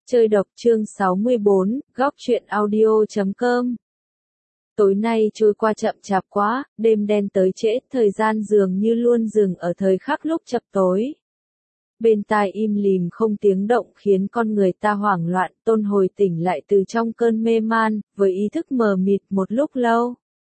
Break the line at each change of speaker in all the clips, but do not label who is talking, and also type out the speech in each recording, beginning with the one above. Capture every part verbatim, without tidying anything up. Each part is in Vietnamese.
Chơi độc chương sáu mươi bốn, góc truyện audio chấm com. Tối nay trôi qua chậm chạp quá, đêm đen tới trễ, thời gian dường như luôn dừng ở thời khắc lúc chập tối. Bên tai im lìm không tiếng động khiến con người ta hoảng loạn, Tôn hồi tỉnh lại từ trong cơn mê man, với ý thức mờ mịt một lúc lâu.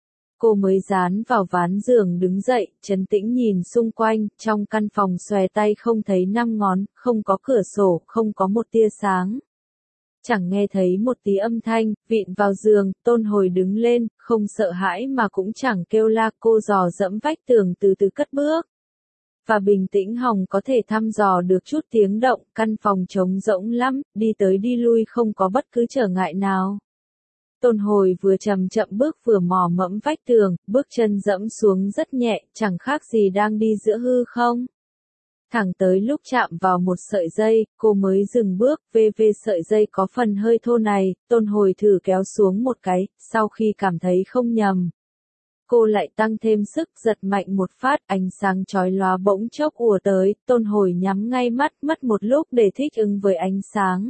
Cô mới dán vào ván giường đứng dậy, trấn tĩnh nhìn xung quanh, trong căn phòng xòe tay không thấy năm ngón, không có cửa sổ, không có một tia sáng. Chẳng nghe thấy một tí âm thanh, vịn vào giường, Tôn hồi đứng lên, không sợ hãi mà cũng chẳng kêu la, cô dò dẫm vách tường từ từ cất bước. Và bình tĩnh hòng có thể thăm dò được chút tiếng động, căn phòng trống rỗng lắm, đi tới đi lui không có bất cứ trở ngại nào. Tôn hồi vừa chậm chậm bước vừa mò mẫm vách tường, bước chân dẫm xuống rất nhẹ, chẳng khác gì đang đi giữa hư không. Thẳng tới lúc chạm vào một sợi dây, cô mới dừng bước, về về sợi dây có phần hơi thô này, Tôn hồi thử kéo xuống một cái, sau khi cảm thấy không nhầm. Cô lại tăng thêm sức, giật mạnh một phát, ánh sáng chói lóa bỗng chốc ùa tới, Tôn hồi nhắm ngay mắt, mất một lúc để thích ứng với ánh sáng.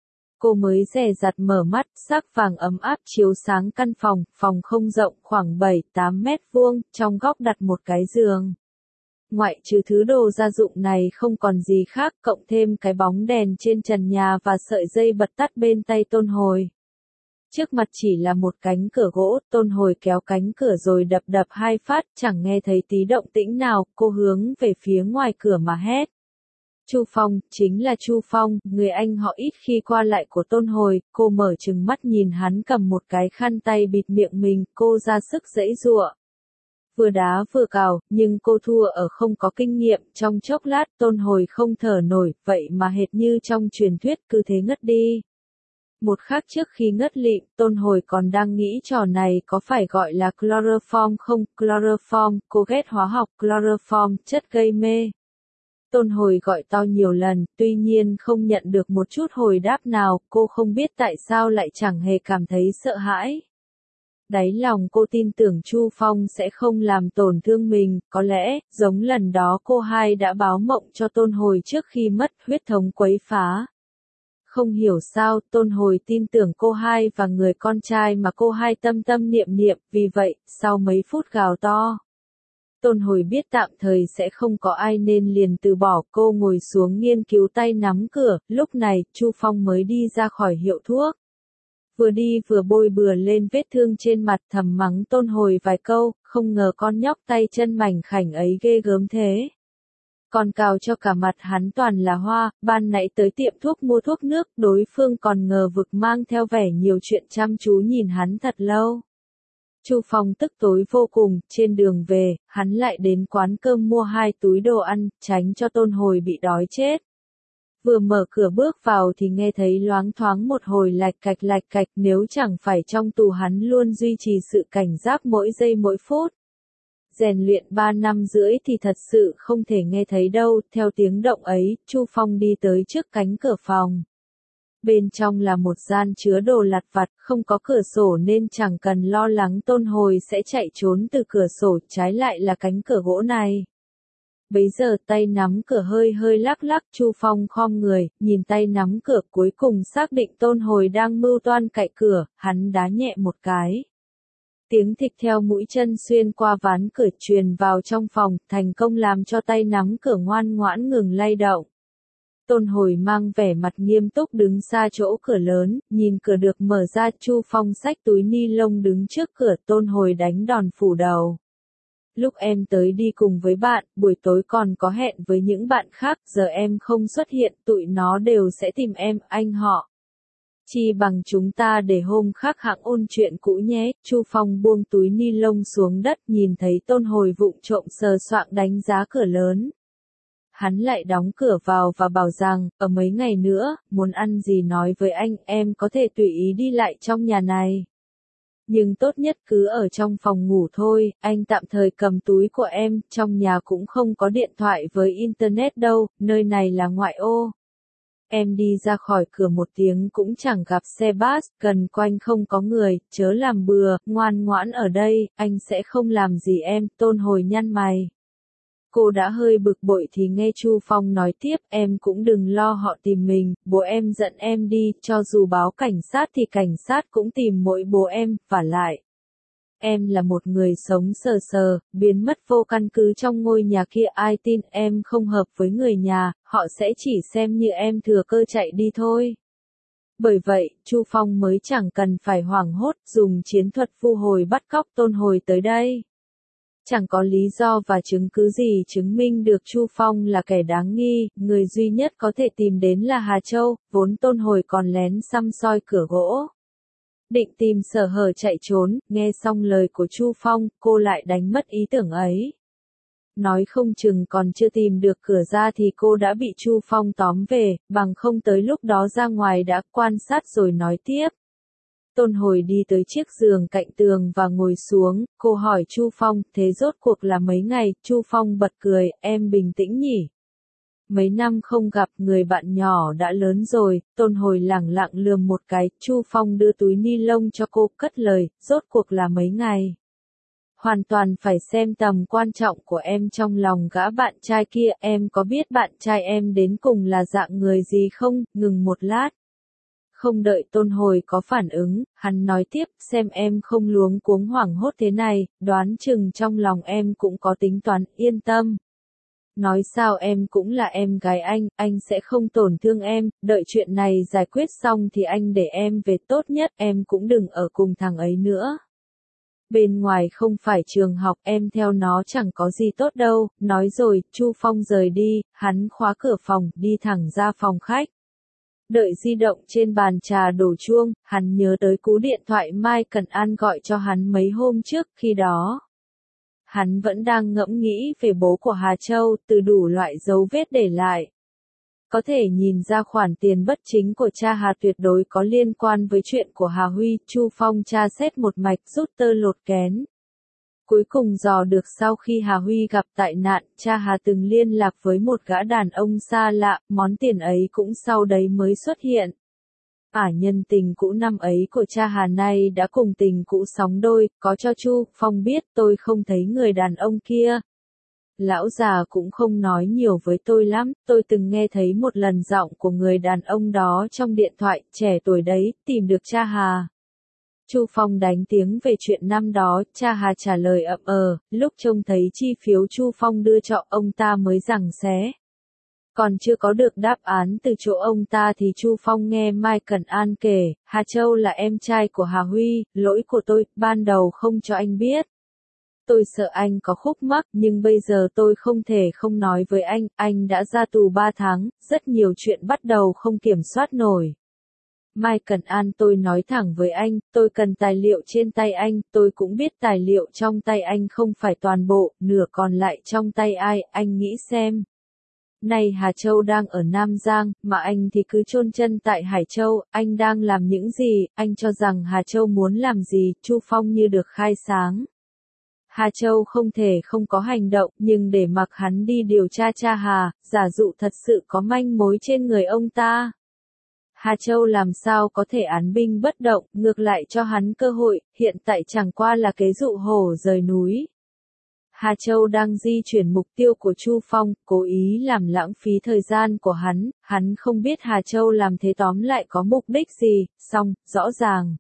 Cô mới dè dặt mở mắt, sắc vàng ấm áp chiếu sáng căn phòng, phòng không rộng, khoảng bảy tám mét vuông, trong góc đặt một cái giường. Ngoại trừ thứ đồ gia dụng này không còn gì khác, cộng thêm cái bóng đèn trên trần nhà và sợi dây bật tắt bên tay Tôn hồi. Trước mặt chỉ là một cánh cửa gỗ, Tôn hồi kéo cánh cửa rồi đập đập hai phát, chẳng nghe thấy tí động tĩnh nào, cô hướng về phía ngoài cửa mà hét. Chu Phong, chính là Chu Phong, người anh họ ít khi qua lại của Tôn hồi, cô mở trừng mắt nhìn hắn cầm một cái khăn tay bịt miệng mình, cô ra sức giãy giụa. Vừa đá vừa cào, nhưng cô thua ở không có kinh nghiệm, trong chốc lát Tôn hồi không thở nổi, vậy mà hệt như trong truyền thuyết cứ thế ngất đi. Một khắc trước khi ngất lịm, Tôn hồi còn đang nghĩ trò này có phải gọi là chloroform không, chloroform, cô ghét hóa học, chloroform, chất gây mê. Tôn hồi gọi to nhiều lần, tuy nhiên không nhận được một chút hồi đáp nào, cô không biết tại sao lại chẳng hề cảm thấy sợ hãi. Đáy lòng cô tin tưởng Chu Phong sẽ không làm tổn thương mình, có lẽ, giống lần đó cô hai đã báo mộng cho Tôn hồi trước khi mất huyết thống quấy phá. Không hiểu sao, Tôn hồi tin tưởng cô hai và người con trai mà cô hai tâm tâm niệm niệm, vì vậy, sau mấy phút gào to. Tôn hồi biết tạm thời sẽ không có ai nên liền từ bỏ, cô ngồi xuống nghiên cứu tay nắm cửa, lúc này, Chu Phong mới đi ra khỏi hiệu thuốc. Vừa đi vừa bôi bừa lên vết thương trên mặt, thầm mắng Tôn hồi vài câu, không ngờ con nhóc tay chân mảnh khảnh ấy ghê gớm thế. Còn cào cho cả mặt hắn toàn là hoa, ban nãy tới tiệm thuốc mua thuốc nước, đối phương còn ngờ vực mang theo vẻ nhiều chuyện chăm chú nhìn hắn thật lâu. Chu Phong tức tối vô cùng, trên đường về, hắn lại đến quán cơm mua hai túi đồ ăn, tránh cho Tôn hồi bị đói chết. Vừa mở cửa bước vào thì nghe thấy loáng thoáng một hồi lạch cạch lạch cạch, nếu chẳng phải trong tù hắn luôn duy trì sự cảnh giác mỗi giây mỗi phút. Rèn luyện ba năm rưỡi thì thật sự không thể nghe thấy đâu, theo tiếng động ấy, Chu Phong đi tới trước cánh cửa phòng. Bên trong là một gian chứa đồ lặt vặt, không có cửa sổ nên chẳng cần lo lắng Tôn hồi sẽ chạy trốn từ cửa sổ, trái lại là cánh cửa gỗ này. Bấy giờ tay nắm cửa hơi hơi lắc lắc, Chu Phong khom người, nhìn tay nắm cửa cuối cùng xác định Tôn hồi đang mưu toan cạy cửa, hắn đá nhẹ một cái. Tiếng thịch theo mũi chân xuyên qua ván cửa truyền vào trong phòng, thành công làm cho tay nắm cửa ngoan ngoãn ngừng lay động. Tôn hồi mang vẻ mặt nghiêm túc đứng xa chỗ cửa lớn, nhìn cửa được mở ra, Chu Phong xách túi ni lông đứng trước cửa, Tôn hồi đánh đòn phủ đầu. Lúc em tới đi cùng với bạn, buổi tối còn có hẹn với những bạn khác, giờ em không xuất hiện, tụi nó đều sẽ tìm em, anh họ. Chi bằng chúng ta để hôm khác hẵng ôn chuyện cũ nhé. Chu Phong buông túi ni lông xuống đất, nhìn thấy Tôn hồi vụng trộm sờ soạng đánh giá cửa lớn. Hắn lại đóng cửa vào và bảo rằng, ở mấy ngày nữa, muốn ăn gì nói với anh, em có thể tùy ý đi lại trong nhà này. Nhưng tốt nhất cứ ở trong phòng ngủ thôi, anh tạm thời cầm túi của em, trong nhà cũng không có điện thoại với internet đâu, nơi này là ngoại ô. Em đi ra khỏi cửa một tiếng cũng chẳng gặp xe bus, gần quanh không có người, chớ làm bừa, ngoan ngoãn ở đây, anh sẽ không làm gì em, Tôn hồi nhăn mày. Cô đã hơi bực bội thì nghe Chu Phong nói tiếp, em cũng đừng lo họ tìm mình, bố em giận em đi, cho dù báo cảnh sát thì cảnh sát cũng tìm mỗi bố em, vả lại. Em là một người sống sờ sờ, biến mất vô căn cứ trong ngôi nhà kia, ai tin em không hợp với người nhà, họ sẽ chỉ xem như em thừa cơ chạy đi thôi. Bởi vậy, Chu Phong mới chẳng cần phải hoảng hốt, dùng chiến thuật vu hồi bắt cóc Tôn Hồi tới đây. Chẳng có lý do và chứng cứ gì chứng minh được Chu Phong là kẻ đáng nghi, người duy nhất có thể tìm đến là Hà Châu, vốn Tôn Hồi còn lén săm soi cửa gỗ. Định tìm sở hở chạy trốn, nghe xong lời của Chu Phong, cô lại đánh mất ý tưởng ấy. Nói không chừng còn chưa tìm được cửa ra thì cô đã bị Chu Phong tóm về, bằng không tới lúc đó ra ngoài đã quan sát rồi nói tiếp. Tôn Hồi đi tới chiếc giường cạnh tường và ngồi xuống, cô hỏi Chu Phong, thế rốt cuộc là mấy ngày, Chu Phong bật cười, em bình tĩnh nhỉ. Mấy năm không gặp, người bạn nhỏ đã lớn rồi, Tôn Hồi lẳng lặng lườm một cái, Chu Phong đưa túi ni lông cho cô, cất lời, rốt cuộc là mấy ngày. Hoàn toàn phải xem tầm quan trọng của em trong lòng gã bạn trai kia, em có biết bạn trai em đến cùng là dạng người gì không, ngừng một lát. Không đợi Tôn Hồi có phản ứng, hắn nói tiếp, xem em không luống cuống hoảng hốt thế này, đoán chừng trong lòng em cũng có tính toán, yên tâm. Nói sao em cũng là em gái anh, anh sẽ không tổn thương em, đợi chuyện này giải quyết xong thì anh để em về tốt nhất, em cũng đừng ở cùng thằng ấy nữa. Bên ngoài không phải trường học, em theo nó chẳng có gì tốt đâu, nói rồi, Chu Phong rời đi, hắn khóa cửa phòng, đi thẳng ra phòng khách. Đợi di động trên bàn trà đổ chuông, hắn nhớ tới cú điện thoại Mai Cần An gọi cho hắn mấy hôm trước, khi đó. Hắn vẫn đang ngẫm nghĩ về bố của Hà Châu, từ đủ loại dấu vết để lại. Có thể nhìn ra khoản tiền bất chính của cha Hà tuyệt đối có liên quan với chuyện của Hà Huy, Chu Phong tra xét một mạch rút tơ lột kén. Cuối cùng dò được sau khi Hà Huy gặp tai nạn, cha Hà từng liên lạc với một gã đàn ông xa lạ, món tiền ấy cũng sau đấy mới xuất hiện. Ả nhân tình cũ năm ấy của cha Hà nay đã cùng tình cũ sóng đôi, có cho Chu Phong biết tôi không thấy người đàn ông kia. Lão già cũng không nói nhiều với tôi lắm, tôi từng nghe thấy một lần giọng của người đàn ông đó trong điện thoại, trẻ tuổi đấy, tìm được cha Hà. Chu Phong đánh tiếng về chuyện năm đó, cha Hà trả lời ậm ờ, lúc trông thấy chi phiếu Chu Phong đưa cho ông ta mới giằng xé. Còn chưa có được đáp án từ chỗ ông ta thì Chu Phong nghe Mai Cần An kể, Hà Châu là em trai của Hà Huy, lỗi của tôi, ban đầu không cho anh biết. Tôi sợ anh có khúc mắc, nhưng bây giờ tôi không thể không nói với anh, anh đã ra tù ba tháng, rất nhiều chuyện bắt đầu không kiểm soát nổi. Mai Cần An tôi nói thẳng với anh, tôi cần tài liệu trên tay anh, tôi cũng biết tài liệu trong tay anh không phải toàn bộ, nửa còn lại trong tay ai, anh nghĩ xem. Này Hà Châu đang ở Nam Giang, mà anh thì cứ chôn chân tại Hải Châu, anh đang làm những gì, anh cho rằng Hà Châu muốn làm gì, Chu Phong như được khai sáng. Hà Châu không thể không có hành động, nhưng để mặc hắn đi điều tra cha Hà, giả dụ thật sự có manh mối trên người ông ta. Hà Châu làm sao có thể án binh bất động, ngược lại cho hắn cơ hội, hiện tại chẳng qua là kế dụ hổ rời núi. Hà Châu đang di chuyển mục tiêu của Chu Phong, cố ý làm lãng phí thời gian của hắn, hắn không biết Hà Châu làm thế tóm lại có mục đích gì, song, rõ ràng.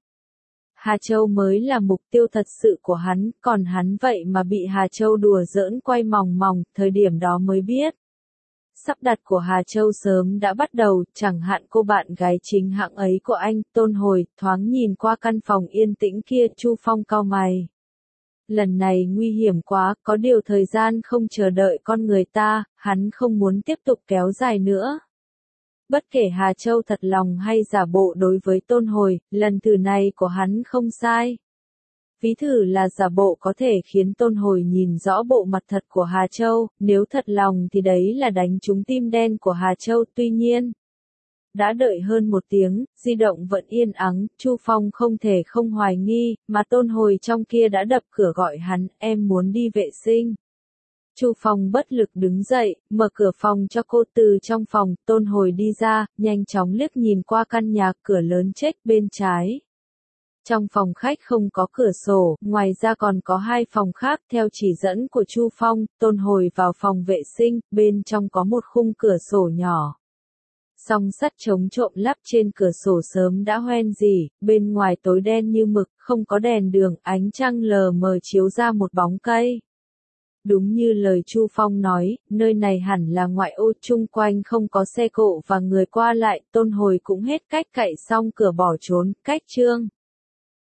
Hà Châu mới là mục tiêu thật sự của hắn, còn hắn vậy mà bị Hà Châu đùa giỡn quay mòng mòng, thời điểm đó mới biết. Sắp đặt của Hà Châu sớm đã bắt đầu, chẳng hạn cô bạn gái chính hãng ấy của anh, Tôn Hồi, thoáng nhìn qua căn phòng yên tĩnh kia, Chu Phong cau mày. Lần này nguy hiểm quá, có điều thời gian không chờ đợi con người ta, hắn không muốn tiếp tục kéo dài nữa. Bất kể Hà Châu thật lòng hay giả bộ đối với Tôn Hồi, lần thử này của hắn không sai. Ví thử là giả bộ có thể khiến Tôn Hồi nhìn rõ bộ mặt thật của Hà Châu, nếu thật lòng thì đấy là đánh trúng tim đen của Hà Châu, tuy nhiên. Đã đợi hơn một tiếng, di động vẫn yên ắng, Chu Phong không thể không hoài nghi, mà Tôn Hồi trong kia đã đập cửa gọi hắn, em muốn đi vệ sinh. Chu Phong bất lực đứng dậy, mở cửa phòng cho cô, từ trong phòng, Tôn Hồi đi ra, nhanh chóng liếc nhìn qua căn nhà, cửa lớn chếch bên trái. Trong phòng khách không có cửa sổ, ngoài ra còn có hai phòng khác. Theo chỉ dẫn của Chu Phong, Tôn Hồi vào phòng vệ sinh, bên trong có một khung cửa sổ nhỏ. Song sắt chống trộm lắp trên cửa sổ sớm đã hoen rỉ, bên ngoài tối đen như mực, không có đèn đường, ánh trăng lờ mờ chiếu ra một bóng cây. Đúng như lời Chu Phong nói, nơi này hẳn là ngoại ô, chung quanh không có xe cộ và người qua lại. Tôn Hồi cũng hết cách cậy xong cửa bỏ trốn. Cách chương